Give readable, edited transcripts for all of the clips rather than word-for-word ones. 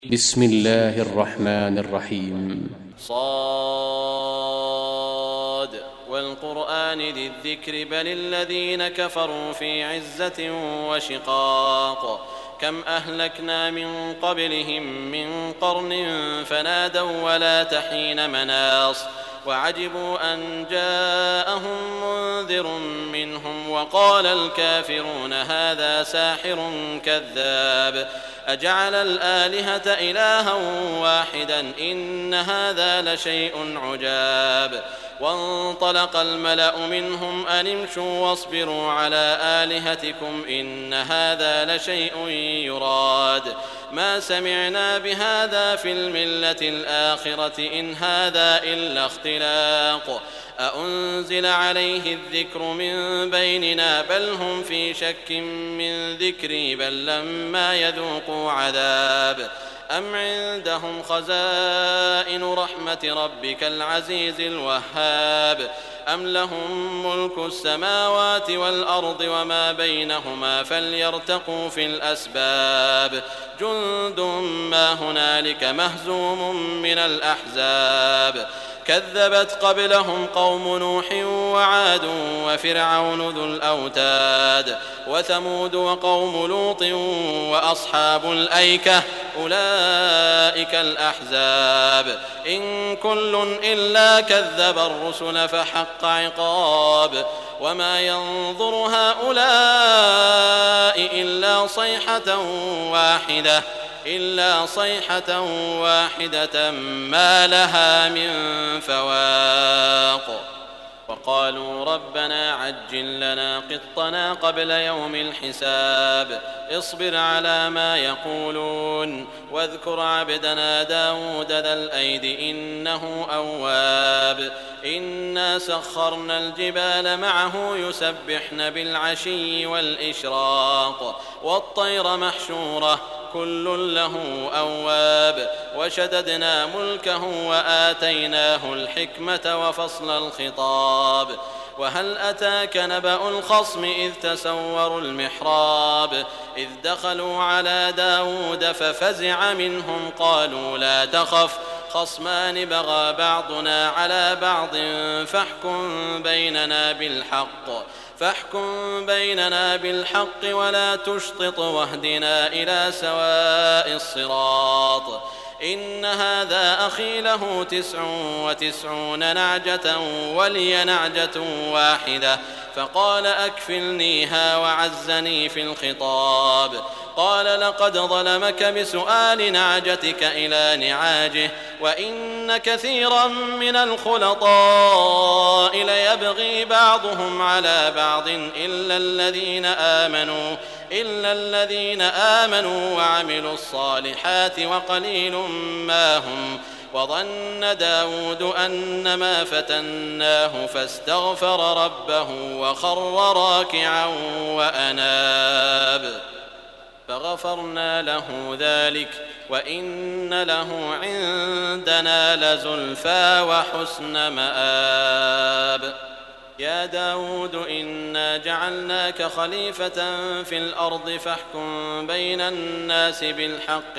بسم الله الرحمن الرحيم. صاد والقرآن ذي الذكر بل الذين كفروا في عزة وشقاق كم أهلكنا من قبلهم من قرن فنادوا ولا تحين مناص وعجبوا أن جاءهم منذر منهم وقال الكافرون هذا ساحر كذاب أجعل الآلهة إلها واحدا إن هذا لشيء عجاب وانطلق الملأ منهم أن امشوا واصبروا على آلهتكم إن هذا لشيء يراد ما سمعنا بهذا في الملة الآخرة إن هذا إلا اختلاق أأنزل عليه الذكر من بيننا بل هم في شك من ذكري بل لما يذوقوا عذاب أم عندهم خزائن رحمة ربك العزيز الوهاب أم لهم ملك السماوات والأرض وما بينهما فليرتقوا في الأسباب جند ما هنالك مهزوم من الأحزاب كذبت قبلهم قوم نوح وعاد وفرعون ذو الأوتاد وثمود وقوم لوط وأصحاب الأيكة أولئك الأحزاب إن كل إلا كذب الرسل فحق عقاب وما ينظر هؤلاء إلا صيحة واحدة ما لها من فواق وقالوا ربنا عجل لنا قطنا قبل يوم الحساب اصبر على ما يقولون واذكر عبدنا داود ذا الأيد إنه أواب إنا سخرنا الجبال معه يسبحن بالعشي والإشراق والطير محشورة كل له أواب وشددنا ملكه وآتيناه الحكمة وفصل الخطاب وهل أتاك نبأ الخصم إذ تسوروا المحراب إذ دخلوا على داود ففزع منهم قالوا لا تخف خصمان بغى بعضنا على بعض فاحكم بيننا بالحق ولا تشطط واهدنا إلى سواء الصراط إن هذا أخي له 99 نعجة ولي نعجة واحدة فقال أكفلنيها وعزني في الخطاب قال لقد ظلمك بسؤال نعجتك إلى نعاجه وإن كثيرا من الخلطاء ليبغي بعضهم على بعض إلا الذين آمنوا وعملوا الصالحات وقليل ما هم وظن داود أنما فتناه فاستغفر ربه وخر راكعا وأناب فغفرنا له ذلك وإن له عندنا لزلفى وحسن مآب يا داود إنا جعلناك خليفة في الأرض فاحكم بين الناس بالحق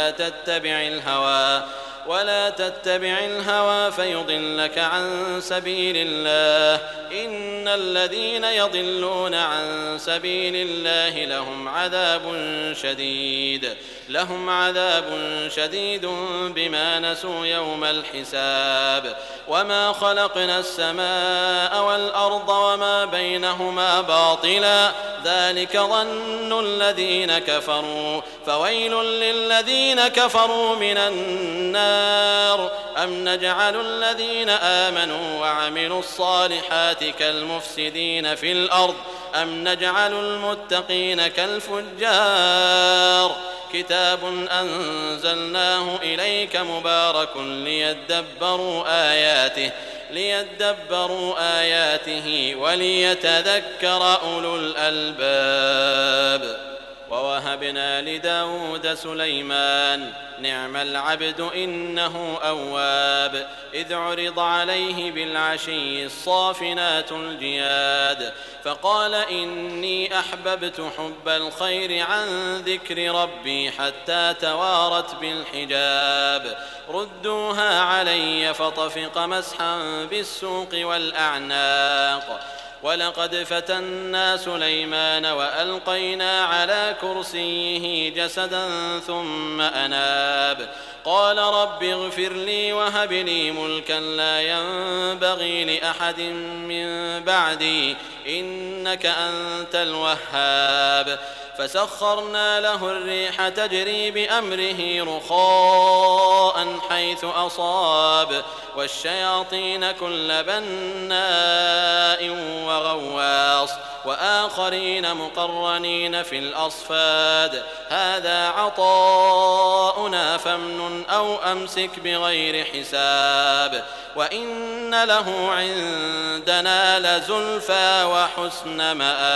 ولا تتبع الهوى فيضلك عن سبيل الله إن الذين يضلون عن سبيل الله لهم عذاب شديد بما نسوا يوم الحساب وما خلقنا السماء والأرض وما بينهما باطلا ذلك ظن الذين كفروا فويل للذين كفروا من النار أم نجعل الذين آمنوا وعملوا الصالحات كالمفسدين في الأرض أم نجعل المتقين كالفجار كتاب أنزلناه إليك مبارك ليدبروا آياته وليتذكر أولو الألباب ووهبنا لداود سليمان نعم العبد إنه أواب إذ عرض عليه بالعشي الصافنات الجياد فقال إني أحببت حب الخير عن ذكر ربي حتى توارت بالحجاب ردوها علي فطفق مسحا بالسوق والأعناق ولقد فتنا سليمان وألقينا على كرسيه جسدا ثم أناب قال رب اغفر لي وهب لي ملكا لا ينبغي لأحد من بعدي إنك أنت الوهاب فسخرنا له الريح تجري بأمره رخاء حيث أصاب والشياطين كل بناء وغواص وآخرين مقرنين في الأصفاد هذا عطاؤنا فامنن أو أمسك بغير حساب وإن له عندنا لزلفى وحسن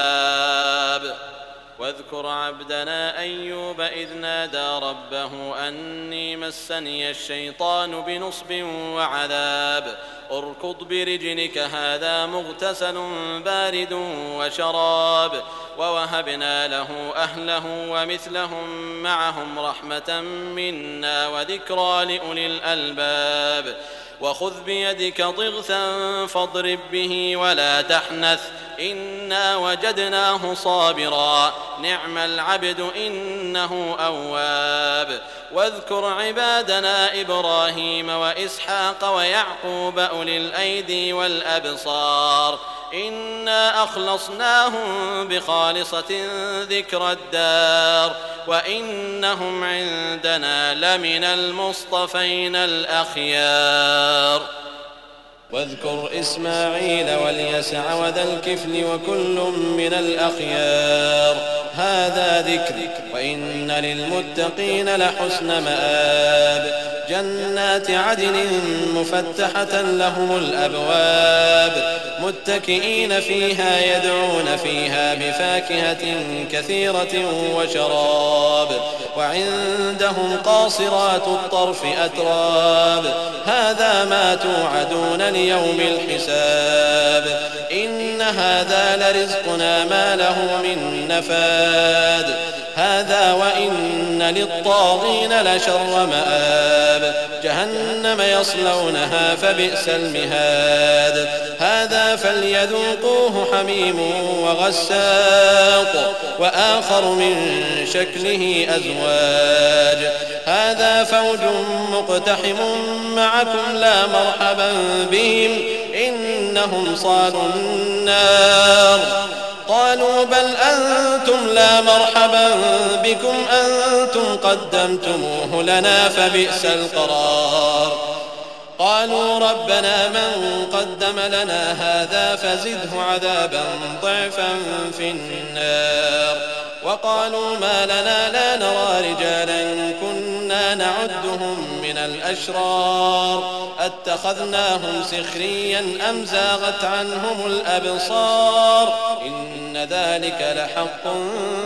مآب واذكر عبدنا أيوب إذ نادى ربه أني مسني الشيطان بنصب وعذاب اركض برجلك هذا مغتسل بارد وشراب ووهبنا له أهله ومثلهم معهم رحمة منا وذكرى لأولي الألباب وخذ بيدك ضغثا فاضرب به ولا تحنث إنا وجدناه صابرا نعم العبد إنه أواب واذكر عبادنا إبراهيم وإسحاق ويعقوب أولي الأيدي والأبصار إنا أخلصناهم بخالصة ذكر الدار وإنهم عندنا لمن المصطفين الأخيار واذكر إسماعيل واليسع وذا الكفل وكل من الأخيار هذا ذكر وإن للمتقين لحسن مآب جنات عدن مفتحة لهم الأبواب متكئين فيها يدعون فيها بفاكهة كثيرة وشراب وعندهم قاصرات الطرف أتراب هذا ما توعدون ليوم الحساب إن هذا لرزقنا ما له من نفاد هذا وإن للطاغين لشر مآب جهنم يصلونها فبئس المهاد هذا فليذوقوه حميم وغساق وآخر من شكله أزواج هذا فوج مقتحم معكم لا مرحبا بهم إنهم صالوا النار قالوا بل أنتم لا مرحبا بكم أنتم قدمتموه لنا فبئس القرار قالوا ربنا من قدم لنا هذا فزده عذابا ضعفا في النار وقالوا ما لنا لا نرى رجالا كنا نعدهم من الأشرار أتخذناهم سخريا أم زاغت عنهم الأبصار إن ذلك لحق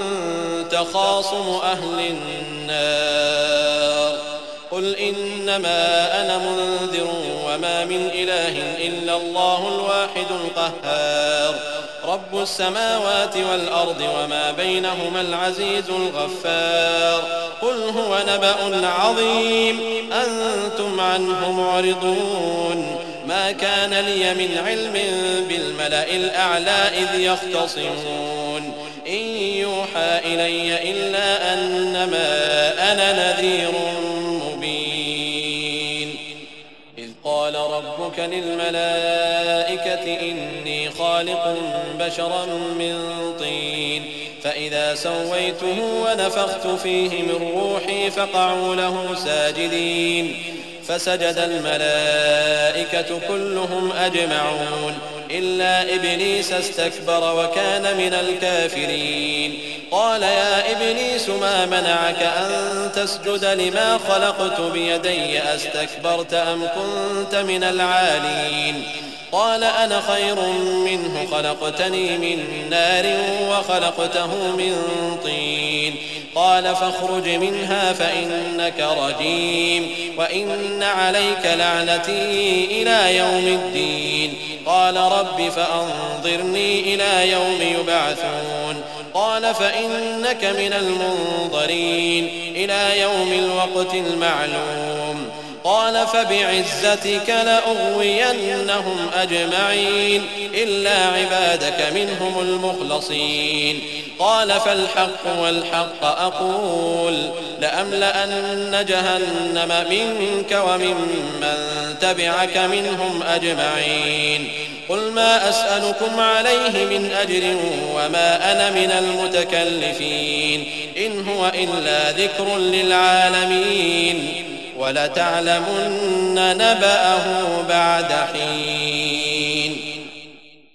تخاصم أهل النار قل إنما أنا منذر وما من إله إلا الله الواحد القهار رب السماوات والأرض وما بينهما العزيز الغفار قل هو نبأ عظيم أنتم عنه معرضون ما كان لي من علم بالملأ الأعلى إذ يختصمون إن يوحى إلي إلا أنما أنا نذير مبين إذ قال ربك للملائكة إني خالق بشرا من طين فإذا سويته ونفخت فيه من روحي فقعوا له ساجدين فسجد الملائكة كلهم أجمعون إلا إبليس استكبر وكان من الكافرين قال يا إبليس ما منعك أن تسجد لما خلقت بيدي أستكبرت أم كنت من العالين قال أنا خير منه خلقتني من نار وخلقته من طين قال فاخرج منها فإنك رجيم وإن عليك لعنتي إلى يوم الدين قال رب فأنظرني إلى يوم يبعثون قال فإنك من المنظرين إلى يوم الوقت المعلوم قال فبعزتك لأغوينهم أجمعين إلا عبادك منهم المخلصين قال فالحق والحق أقول لأملأن جهنم منك وممن تبعك منهم أجمعين قل ما أسألكم عليه من أجر وما أنا من المتكلفين إن هو إلا ذكر للعالمين ولتعلمن نبأه بعد حين.